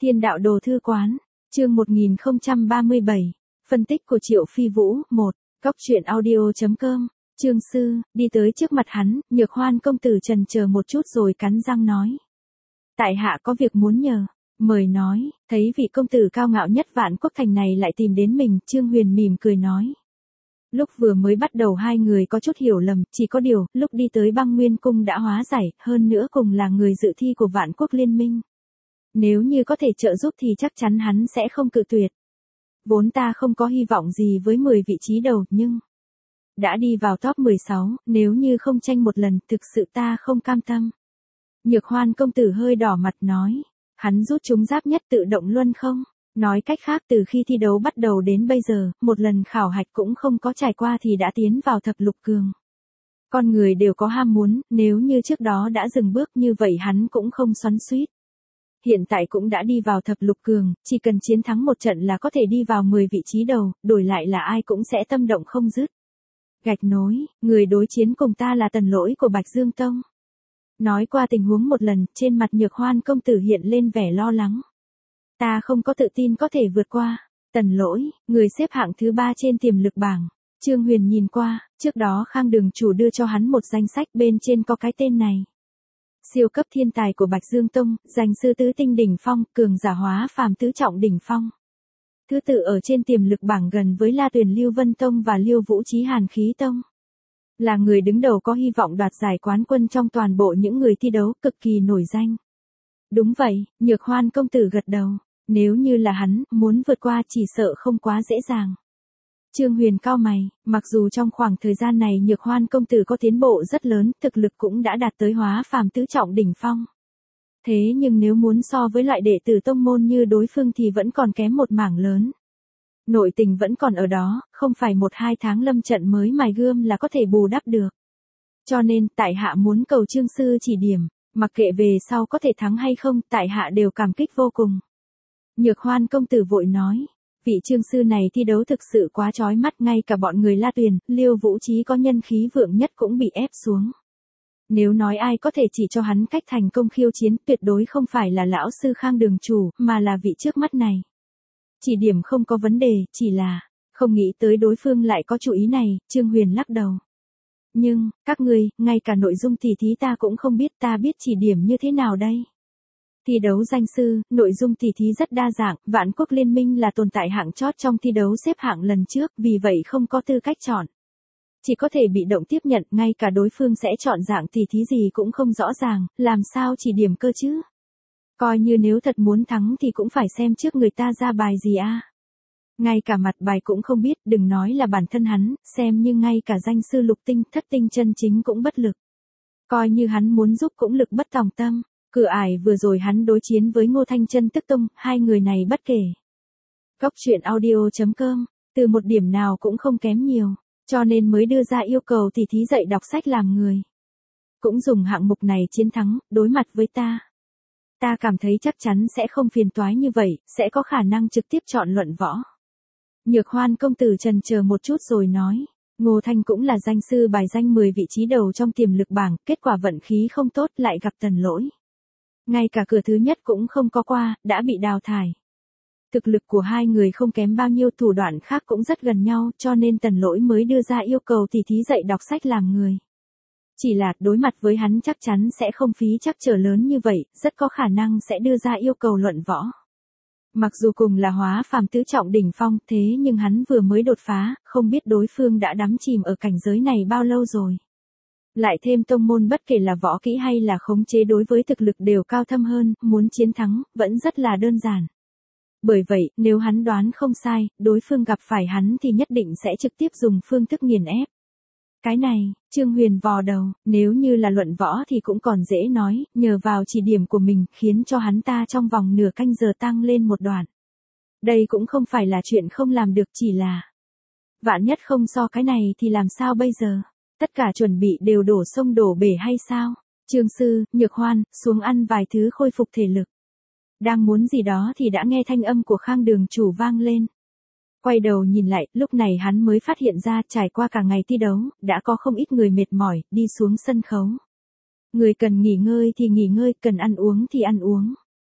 Thiên đạo đồ thư quán, chương 1037, phân tích của Triệu Phi Vũ, 1, góc truyện audio.com, chương sư, đi tới trước mặt hắn, Nhược Hoan công tử chần chờ một chút rồi cắn răng nói. Tại hạ có việc muốn nhờ, mời nói, thấy vị công tử cao ngạo nhất Vạn Quốc Thành này lại tìm đến mình, Trương Huyền mỉm cười nói. Lúc vừa mới bắt đầu hai người có chút hiểu lầm, chỉ có điều, lúc đi tới Băng Nguyên Cung đã hóa giải, hơn nữa cùng là người dự thi của Vạn Quốc Liên minh. Nếu như có thể trợ giúp thì chắc chắn hắn sẽ không cự tuyệt. Vốn ta không có hy vọng gì với 10 vị trí đầu nhưng đã đi vào top 16, nếu như không tranh một lần thực sự ta không cam tâm. Nhược Hoan công tử hơi đỏ mặt nói, hắn rút chúng giáp nhất tự động luân không? Nói cách khác từ khi thi đấu bắt đầu đến bây giờ, một lần khảo hạch cũng không có trải qua thì đã tiến vào thập lục cường. Con người đều có ham muốn, nếu như trước đó đã dừng bước như vậy hắn cũng không xoắn xuýt. Hiện tại cũng đã đi vào thập lục cường, chỉ cần chiến thắng một trận là có thể đi vào 10 vị trí đầu, đổi lại là ai cũng sẽ tâm động không dứt. Gạch nối, người đối chiến cùng ta là Tần Lỗi của Bạch Dương Tông. Nói qua tình huống một lần, trên mặt Nhược Hoan công tử hiện lên vẻ lo lắng. Ta không có tự tin có thể vượt qua. Tần Lỗi, người xếp hạng thứ 3 trên tiềm lực bảng. Trương Huyền nhìn qua, trước đó Khang Đường chủ đưa cho hắn một danh sách bên trên có cái tên này. Siêu cấp thiên tài của Bạch Dương Tông, danh sư tứ tinh đỉnh phong, cường giả hóa phàm tứ trọng đỉnh phong. Thứ tự ở trên tiềm lực bảng gần với La Tuyền Lưu Vân Tông và Liêu Vũ Chí Hàn Khí Tông. Là người đứng đầu có hy vọng đoạt giải quán quân trong toàn bộ những người thi đấu, cực kỳ nổi danh. Đúng vậy, Nhược Hoan công tử gật đầu. Nếu như là hắn, muốn vượt qua chỉ sợ không quá dễ dàng. Trương Huyền cau mày, mặc dù trong khoảng thời gian này Nhược Hoan công tử có tiến bộ rất lớn, thực lực cũng đã đạt tới hóa phàm tứ trọng đỉnh phong. Thế nhưng nếu muốn so với loại đệ tử tông môn như đối phương thì vẫn còn kém một mảng lớn. Nội tình vẫn còn ở đó, không phải 1-2 tháng lâm trận mới mài gươm là có thể bù đắp được. Cho nên, tại hạ muốn cầu Trương sư chỉ điểm, mặc kệ về sau có thể thắng hay không, tại hạ đều cảm kích vô cùng. Nhược Hoan công tử vội nói, vị Trương sư này thi đấu thực sự quá chói mắt, ngay cả bọn người La Tuyền, Liêu Vũ Chí có nhân khí vượng nhất cũng bị ép xuống. Nếu nói ai có thể chỉ cho hắn cách thành công khiêu chiến, tuyệt đối không phải là lão sư Khang Đường chủ, mà là vị trước mắt này. Chỉ điểm không có vấn đề, chỉ là không nghĩ tới đối phương lại có chủ ý này, Trương Huyền lắc đầu. Nhưng, các ngươi, ngay cả nội dung tỉ thí ta cũng không biết, ta biết chỉ điểm như thế nào đây? Thi đấu danh sư, nội dung tỉ thí rất đa dạng, Vạn Quốc Liên minh là tồn tại hạng chót trong thi đấu xếp hạng lần trước, vì vậy không có tư cách chọn. Chỉ có thể bị động tiếp nhận, ngay cả đối phương sẽ chọn dạng tỉ thí gì cũng không rõ ràng, làm sao chỉ điểm cơ chứ? Coi như nếu thật muốn thắng thì cũng phải xem trước người ta ra bài gì a. Ngay cả mặt bài cũng không biết, đừng nói là bản thân hắn, xem như ngay cả danh sư lục tinh, thất tinh chân chính cũng bất lực. Coi như hắn muốn giúp cũng lực bất tòng tâm. Cửa ải vừa rồi hắn đối chiến với Ngô Thanh Chân Tức Tông, hai người này bất kể. Góc truyện audio.com, từ một điểm nào cũng không kém nhiều, cho nên mới đưa ra yêu cầu tỉ thí dạy đọc sách làm người. Cũng dùng hạng mục này chiến thắng, đối mặt với ta. Ta cảm thấy chắc chắn sẽ không phiền toái như vậy, sẽ có khả năng trực tiếp chọn luận võ. Nhược Hoan công tử chần chờ một chút rồi nói, Ngô Thanh cũng là danh sư bài danh 10 vị trí đầu trong tiềm lực bảng, kết quả vận khí không tốt lại gặp Tần Lỗi. Ngay cả cửa thứ nhất cũng không có qua, đã bị đào thải. Thực lực của hai người không kém bao nhiêu, thủ đoạn khác cũng rất gần nhau, cho nên Tần Lỗi mới đưa ra yêu cầu tỉ thí dạy đọc sách làm người. Chỉ là đối mặt với hắn chắc chắn sẽ không phí trắc trở lớn như vậy, rất có khả năng sẽ đưa ra yêu cầu luận võ. Mặc dù cùng là hóa phàm tứ trọng đỉnh phong, thế nhưng hắn vừa mới đột phá, không biết đối phương đã đắm chìm ở cảnh giới này bao lâu rồi. Lại thêm tông môn bất kể là võ kỹ hay là khống chế đối với thực lực đều cao thâm hơn, muốn chiến thắng, vẫn rất là đơn giản. Bởi vậy, nếu hắn đoán không sai, đối phương gặp phải hắn thì nhất định sẽ trực tiếp dùng phương thức nghiền ép. Cái này, Trương Huyền vò đầu, nếu như là luận võ thì cũng còn dễ nói, nhờ vào chỉ điểm của mình, khiến cho hắn ta trong vòng nửa canh giờ tăng lên một đoạn. Đây cũng không phải là chuyện không làm được, chỉ là vạn nhất không so cái này thì làm sao bây giờ? Tất cả chuẩn bị đều đổ sông đổ bể hay sao? Trương sư, Nhược Hoan, xuống ăn vài thứ khôi phục thể lực. Đang muốn gì đó thì đã nghe thanh âm của Khang Đường chủ vang lên. Quay đầu nhìn lại, lúc này hắn mới phát hiện ra trải qua cả ngày thi đấu, đã có không ít người mệt mỏi, đi xuống sân khấu. Người cần nghỉ ngơi thì nghỉ ngơi, cần ăn uống thì ăn uống.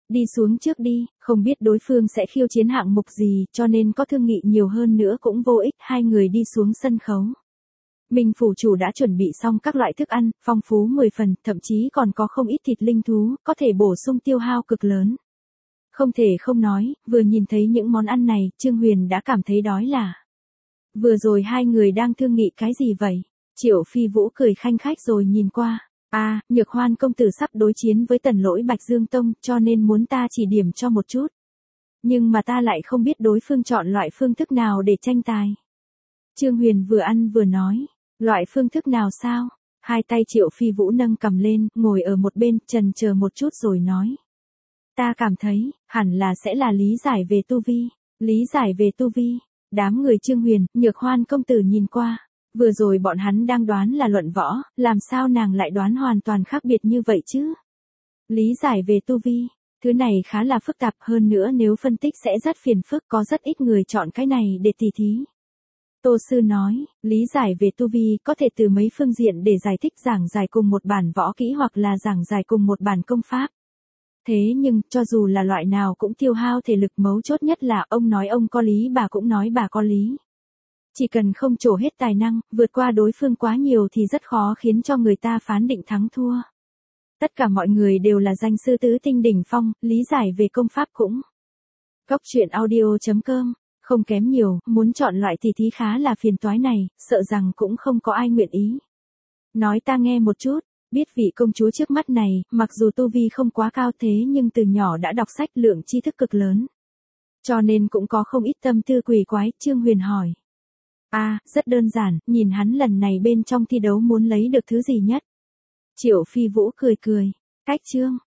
Đi xuống trước đi, không biết đối phương sẽ khiêu chiến hạng mục gì, cho nên có thương nghị nhiều hơn nữa cũng vô ích, hai người đi xuống sân khấu. Minh phủ chủ đã chuẩn bị xong các loại thức ăn, phong phú 10 phần, thậm chí còn có không ít thịt linh thú, có thể bổ sung tiêu hao cực lớn. Không thể không nói, vừa nhìn thấy những món ăn này, Trương Huyền đã cảm thấy đói là. Vừa rồi hai người đang thương nghị cái gì vậy? Triệu Phi Vũ cười khanh khách rồi nhìn qua. Nhược Hoan công tử sắp đối chiến với Tần Lỗi Bạch Dương Tông, cho nên muốn ta chỉ điểm cho một chút. Nhưng mà ta lại không biết đối phương chọn loại phương thức nào để tranh tài. Trương Huyền vừa ăn vừa nói, loại phương thức nào sao? Hai tay Triệu Phi Vũ nâng cầm lên, ngồi ở một bên, chần chờ một chút rồi nói. Ta cảm thấy, hẳn là sẽ là lý giải về tu vi. Lý giải về tu vi. Đám người Trương Huyền, Nhược Hoan công tử nhìn qua. Vừa rồi bọn hắn đang đoán là luận võ, làm sao nàng lại đoán hoàn toàn khác biệt như vậy chứ? Lý giải về tu vi. Thứ này khá là phức tạp, hơn nữa nếu phân tích sẽ rất phiền phức, có rất ít người chọn cái này để tỉ thí. Tô Sư nói, lý giải về tu vi có thể từ mấy phương diện để giải thích, giảng giải cùng một bản võ kỹ hoặc là giảng giải cùng một bản công pháp. Thế nhưng, cho dù là loại nào cũng tiêu hao thể lực, mấu chốt nhất là ông nói ông có lý, bà cũng nói bà có lý. Chỉ cần không trổ hết tài năng, vượt qua đối phương quá nhiều thì rất khó khiến cho người ta phán định thắng thua. Tất cả mọi người đều là danh sư tứ tinh đỉnh phong, lý giải về công pháp cũng. Cốc truyện audio.com, không kém nhiều, muốn chọn loại tỷ thí khá là phiền toái này, sợ rằng cũng không có ai nguyện ý. Nói ta nghe một chút. Biết vị công chúa trước mắt này, mặc dù tu vi không quá cao thế nhưng từ nhỏ đã đọc sách, lượng tri thức cực lớn. Cho nên cũng có không ít tâm tư quỷ quái. Trương Huyền hỏi. Rất đơn giản, nhìn hắn lần này bên trong thi đấu muốn lấy được thứ gì nhất. Triệu Phi Vũ cười cười. Cách Trương,